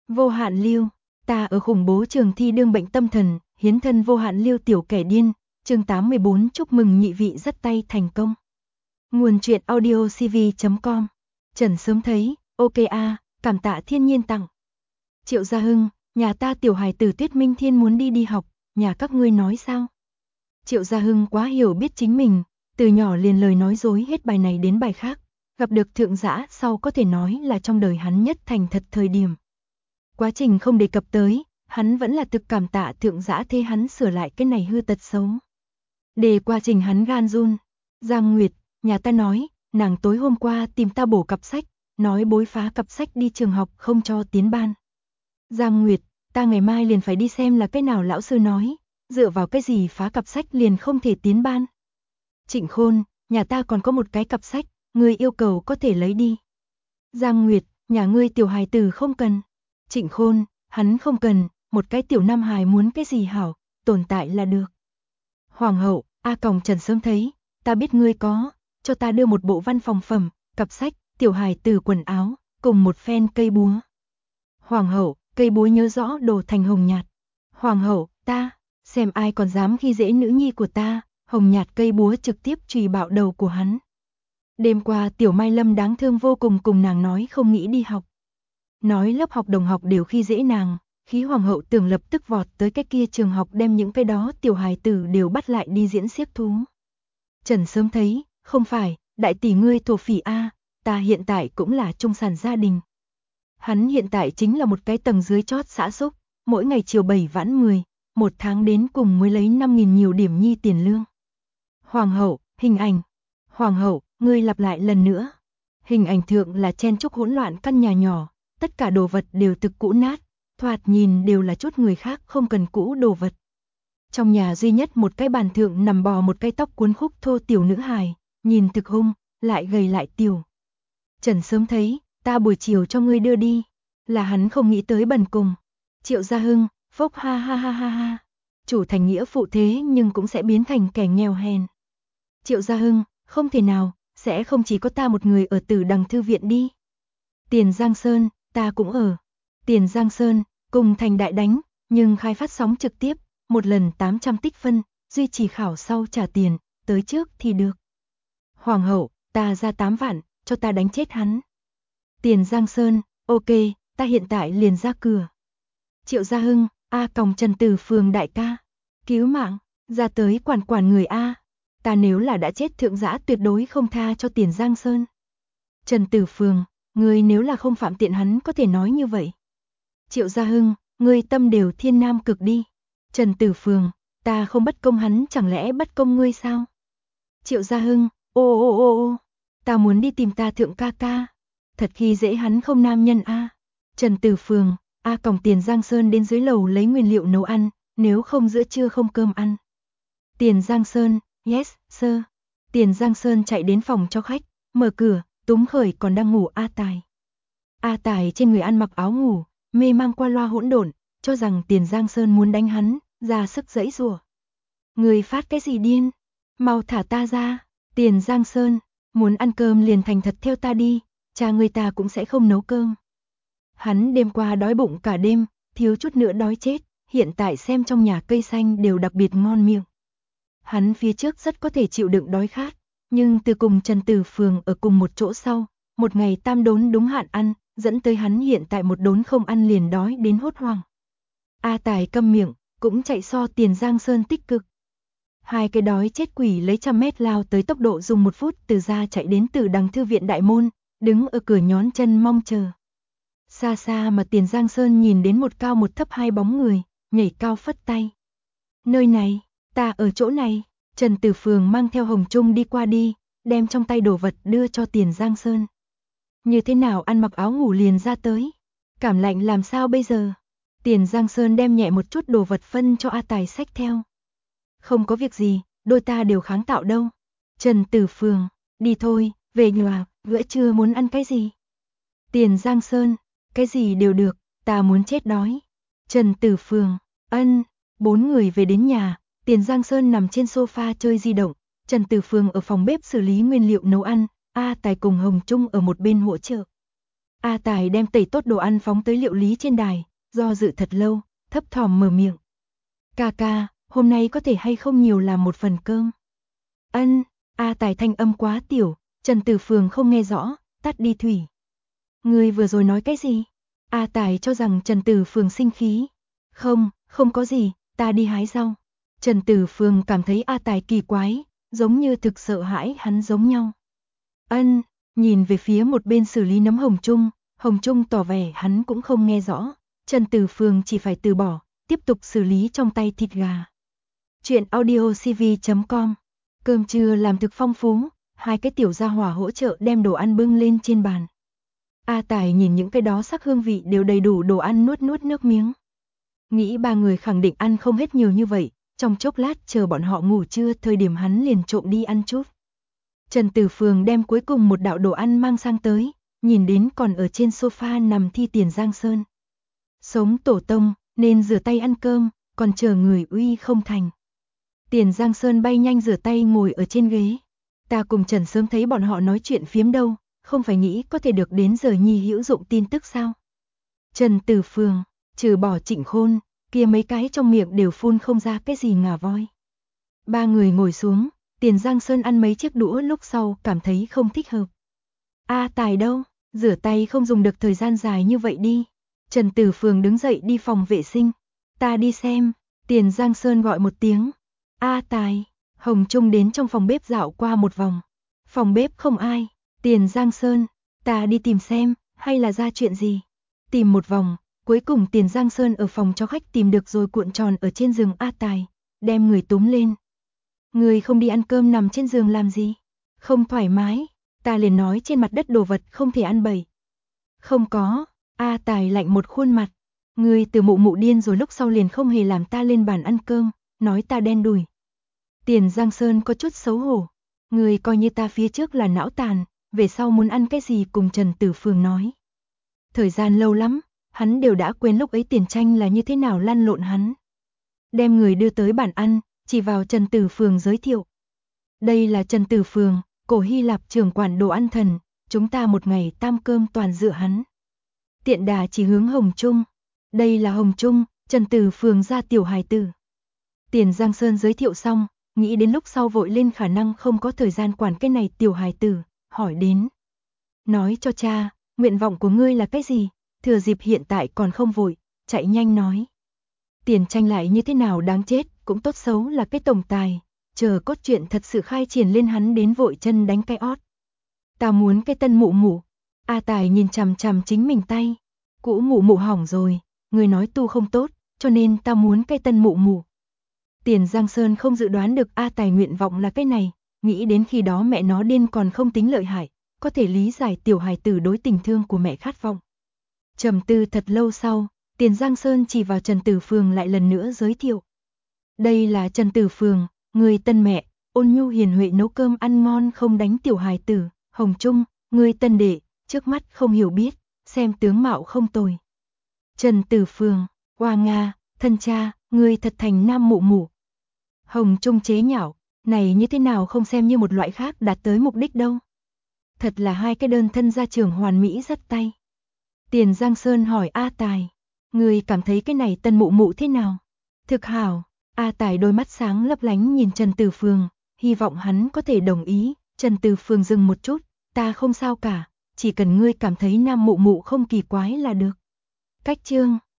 Vô hạn lưu, ta ở khủng bố trường thi đương bệnh tâm thần, hiến thân vô hạn lưu tiểu kẻ điên, chương 84 chúc mừng nhị vị dắt tay thành công. Nguồn truyện audio cv.com. Trần sớm thấy, ok a, cảm tạ thiên nhiên tặng. Triệu Gia Hưng, nhà ta tiểu hài tử Tuyết Minh Thiên muốn đi học, nhà các ngươi nói sao? Triệu Gia Hưng quá hiểu biết chính mình, từ nhỏ liền lời nói dối hết bài này đến bài khác, gặp được thượng dã sau có thể nói là trong đời hắn nhất thành thật thời điểm. Quá trình không đề cập tới, hắn vẫn là thực cảm tạ thượng dã thế hắn sửa lại cái này hư tật xấu. Để quá trình hắn gan run. Giang Nguyệt, nhà ta nói, nàng tối hôm qua tìm ta bổ cặp sách, nói bối phá cặp sách đi trường học không cho tiến ban. Giang Nguyệt, ta ngày mai liền phải đi xem là cái nào lão sư nói, dựa vào cái gì phá cặp sách liền không thể tiến ban. Trịnh Khôn, nhà ta còn có một cái cặp sách, ngươi yêu cầu có thể lấy đi. Giang Nguyệt, nhà ngươi tiểu hài tử không cần. Trịnh Khôn, hắn không cần, một cái tiểu nam hài muốn cái gì hảo, tồn tại là được. Hoàng hậu, Trần sớm thấy, ta biết ngươi có, cho ta đưa một bộ văn phòng phẩm, cặp sách, tiểu hài tử quần áo, cùng một phen cây búa. Hoàng hậu, cây búa nhớ rõ đồ thành hồng nhạt. Hoàng hậu, ta, xem ai còn dám khi dễ nữ nhi của ta, hồng nhạt cây búa trực tiếp chùy bạo đầu của hắn. Đêm qua tiểu Mai Lâm đáng thương vô cùng cùng nàng nói không nghĩ đi học. Nói lớp học đồng học đều khi dễ nàng, khí hoàng hậu tưởng lập tức vọt tới cái kia trường học đem những cái đó tiểu hài tử đều bắt lại đi diễn xiếc thú. Trần sớm thấy, không phải, đại tỷ ngươi thổ phỉ a, ta hiện tại cũng là trung sản gia đình. Hắn hiện tại chính là một cái tầng dưới chót xã xúc, mỗi ngày chiều 7 vãn 10, một tháng đến cùng mới lấy 5.000 nhiều điểm nhi tiền lương. Hoàng hậu, hình ảnh. Hoàng hậu, ngươi lặp lại lần nữa. Hình ảnh thượng là chen chúc hỗn loạn căn nhà nhỏ, tất cả đồ vật đều thực cũ nát, thoạt nhìn đều là chút người khác không cần cũ đồ vật. Trong nhà duy nhất một cái bàn thượng nằm bò một cái tóc cuốn khúc thô tiểu nữ hài, nhìn thực hung, lại gầy lại tiểu. Trần sớm thấy, ta buổi chiều cho ngươi đưa đi, là hắn không nghĩ tới bần cùng. Triệu Gia Hưng, phốc ha ha ha ha ha. Chủ thành nghĩa phụ thế nhưng cũng sẽ biến thành kẻ nghèo hèn. Triệu Gia Hưng, không thể nào, sẽ không chỉ có ta một người ở Tử Đằng thư viện đi. Tiền Giang Sơn, ta cũng ở. Tiền Giang Sơn, cùng thành đại đánh, nhưng khai phát sóng trực tiếp, một lần 800 tích phân, duy trì khảo sau trả tiền, tới trước thì được. Hoàng hậu, ta ra 8 vạn, cho ta đánh chết hắn. Tiền Giang Sơn, ok, ta hiện tại liền ra cửa. Triệu Gia Hưng, Trần Tử Phường đại ca, cứu mạng, ra tới quản người a. Ta nếu là đã chết thượng dã tuyệt đối không tha cho Tiền Giang Sơn. Trần Tử Phường, ngươi nếu là không phạm tiện hắn có thể nói như vậy. Triệu Gia Hưng, ngươi tâm đều thiên nam cực đi. Trần Tử Phường, ta không bất công hắn chẳng lẽ bất công ngươi sao? Triệu Gia Hưng, ô, ta muốn đi tìm ta thượng ca ca. Thật khi dễ hắn không nam nhân a. Trần Tử Phường, Tiền Giang Sơn đến dưới lầu lấy nguyên liệu nấu ăn, nếu không giữa trưa không cơm ăn. Tiền Giang Sơn, yes, sir. Tiền Giang Sơn chạy đến phòng cho khách, mở cửa, túm khởi còn đang ngủ A Tài. A Tài trên người ăn mặc áo ngủ, mê mang qua loa hỗn độn, cho rằng Tiền Giang Sơn muốn đánh hắn, ra sức giãy giụa. Người phát cái gì điên? Mau thả ta ra. Tiền Giang Sơn, muốn ăn cơm liền thành thật theo ta đi, cha người ta cũng sẽ không nấu cơm. Hắn đêm qua đói bụng cả đêm, thiếu chút nữa đói chết, hiện tại xem trong nhà cây xanh đều đặc biệt ngon miệng. Hắn phía trước rất có thể chịu đựng đói khát, nhưng từ cùng Trần Tử Phường ở cùng một chỗ sau, một ngày tam đốn đúng hạn ăn, dẫn tới hắn hiện tại một đốn không ăn liền đói đến hốt hoảng. A Tài câm miệng, cũng chạy so Tiền Giang Sơn tích cực. Hai cái đói chết quỷ lấy 100 mét lao tới tốc độ dùng 1 phút từ ra chạy đến Tử Đằng thư viện đại môn, đứng ở cửa nhón chân mong chờ. Xa xa mà Tiền Giang Sơn nhìn đến một cao một thấp hai bóng người, nhảy cao phất tay. Nơi này, ta ở chỗ này. Trần Tử Phường mang theo Hồng Trung đi qua đi, đem trong tay đồ vật đưa cho Tiền Giang Sơn. Như thế nào ăn mặc áo ngủ liền ra tới? Cảm lạnh làm sao bây giờ? Tiền Giang Sơn đem nhẹ một chút đồ vật phân cho A Tài xách theo. Không có việc gì, đôi ta đều kháng tạo đâu. Trần Tử Phường, đi thôi, về nhà, bữa trưa muốn ăn cái gì? Tiền Giang Sơn, cái gì đều được, ta muốn chết đói. Trần Tử Phường, ân, 4 người về đến nhà. Tiền Giang Sơn nằm trên sofa chơi di động, Trần Tử Phường ở phòng bếp xử lý nguyên liệu nấu ăn, A Tài cùng Hồng Trung ở một bên hỗ trợ. A Tài đem tẩy tốt đồ ăn phóng tới liệu lý trên đài, do dự thật lâu, thấp thỏm mở miệng. Ca ca, hôm nay có thể hay không nhiều làm một phần cơm? Ân, A Tài thanh âm quá tiểu, Trần Tử Phường không nghe rõ, tắt đi thủy. Ngươi vừa rồi nói cái gì? A Tài cho rằng Trần Tử Phường sinh khí. Không, không có gì, ta đi hái rau. Trần Tử Phường cảm thấy A Tài kỳ quái, giống như thực sợ hãi hắn giống nhau. Ân, nhìn về phía một bên xử lý nấm Hồng Trung tỏ vẻ hắn cũng không nghe rõ. Trần Tử Phường chỉ phải từ bỏ, tiếp tục xử lý trong tay thịt gà. Chuyện audiocv.com. Cơm trưa làm thực phong phú, hai cái tiểu gia hỏa hỗ trợ đem đồ ăn bưng lên trên bàn. A Tài nhìn những cái đó sắc hương vị đều đầy đủ đồ ăn nuốt nước miếng. Nghĩ ba người khẳng định ăn không hết nhiều như vậy, trong chốc lát chờ bọn họ ngủ trưa thời điểm hắn liền trộm đi ăn chút. Trần Tử Phường đem cuối cùng một đạo đồ ăn mang sang tới, nhìn đến còn ở trên sofa nằm thi Tiền Giang Sơn. Sống tổ tông, nên rửa tay ăn cơm, còn chờ người uy không thành. Tiền Giang Sơn bay nhanh rửa tay ngồi ở trên ghế. Ta cùng Trần sớm thấy bọn họ nói chuyện phiếm đâu, không phải nghĩ có thể được đến giờ nhi hữu dụng tin tức sao? Trần Tử Phường, trừ bỏ Trịnh Khôn, kia mấy cái trong miệng đều phun không ra cái gì ngà voi. Ba người ngồi xuống, Tiền Giang Sơn ăn mấy chiếc đũa lúc sau cảm thấy không thích hợp. A Tài đâu, rửa tay không dùng được thời gian dài như vậy đi. Trần Tử Phường đứng dậy đi phòng vệ sinh. Ta đi xem, Tiền Giang Sơn gọi một tiếng. A Tài, Hồng Trung đến trong phòng bếp dạo qua một vòng. Phòng bếp không ai, Tiền Giang Sơn, ta đi tìm xem, hay là ra chuyện gì. Tìm một vòng, cuối cùng Tiền Giang Sơn ở phòng cho khách tìm được rồi cuộn tròn ở trên giường A Tài, đem người túm lên. Người không đi ăn cơm nằm trên giường làm gì? Không thoải mái, ta liền nói trên mặt đất đồ vật không thể ăn bậy. Không có, A Tài lạnh một khuôn mặt. Người từ mụ điên rồi lúc sau liền không hề làm ta lên bàn ăn cơm, nói ta đen đủi. Tiền Giang Sơn có chút xấu hổ. Người coi như ta phía trước là não tàn, về sau muốn ăn cái gì cùng Trần Tử Phường nói. Thời gian lâu lắm, hắn đều đã quên lúc ấy Tiền Tranh là như thế nào lăn lộn hắn. Đem người đưa tới bàn ăn, chỉ vào Trần Tử Phường giới thiệu. Đây là Trần Tử Phường, cổ Hy Lạp trưởng quản đồ ăn thần, chúng ta một ngày tam cơm toàn dựa hắn. Tiện đà chỉ hướng Hồng Trung. Đây là Hồng Trung, Trần Tử Phường ra tiểu hài tử. Tiền Giang Sơn giới thiệu xong, nghĩ đến lúc sau vội lên khả năng không có thời gian quản cái này tiểu hài tử, hỏi đến. Nói cho cha, nguyện vọng của ngươi là cái gì? Thừa dịp hiện tại còn không vội, chạy nhanh nói. Tiền Tranh lại như thế nào đáng chết, cũng tốt xấu là cái tổng tài, chờ cốt truyện thật sự khai triển lên hắn đến vội chân đánh cái ót. Ta muốn cái tân mụ. A Tài nhìn chằm chằm chính mình tay. Cũ mụ hỏng rồi, người nói tu không tốt, cho nên ta muốn cái tân mụ. Tiền Giang Sơn không dự đoán được A Tài nguyện vọng là cái này, nghĩ đến khi đó mẹ nó điên còn không tính lợi hại, có thể lý giải tiểu hài tử đối tình thương của mẹ khát vọng. Trầm tư thật lâu sau, Tiền Giang Sơn chỉ vào Trần Tử Phường lại lần nữa giới thiệu. Đây là Trần Tử Phường, người tân mẹ, ôn nhu hiền huệ nấu cơm ăn ngon không đánh tiểu hài tử. Hồng Trung, người tân đệ, trước mắt không hiểu biết, xem tướng mạo không tồi. Trần Tử Phường, Hoa Nga, thân cha, người thật thành nam mụ. Hồng Trung chế nhạo, này như thế nào không xem như một loại khác đạt tới mục đích đâu. Thật là hai cái đơn thân gia trưởng hoàn mỹ rất tay. Tiền Giang Sơn hỏi A Tài, người cảm thấy cái này tân mụ thế nào? Thực hảo, A Tài đôi mắt sáng lấp lánh nhìn Trần Tử Phường, hy vọng hắn có thể đồng ý. Trần Tử Phường dừng một chút, ta không sao cả, chỉ cần ngươi cảm thấy nam mụ không kỳ quái là được. Cách chương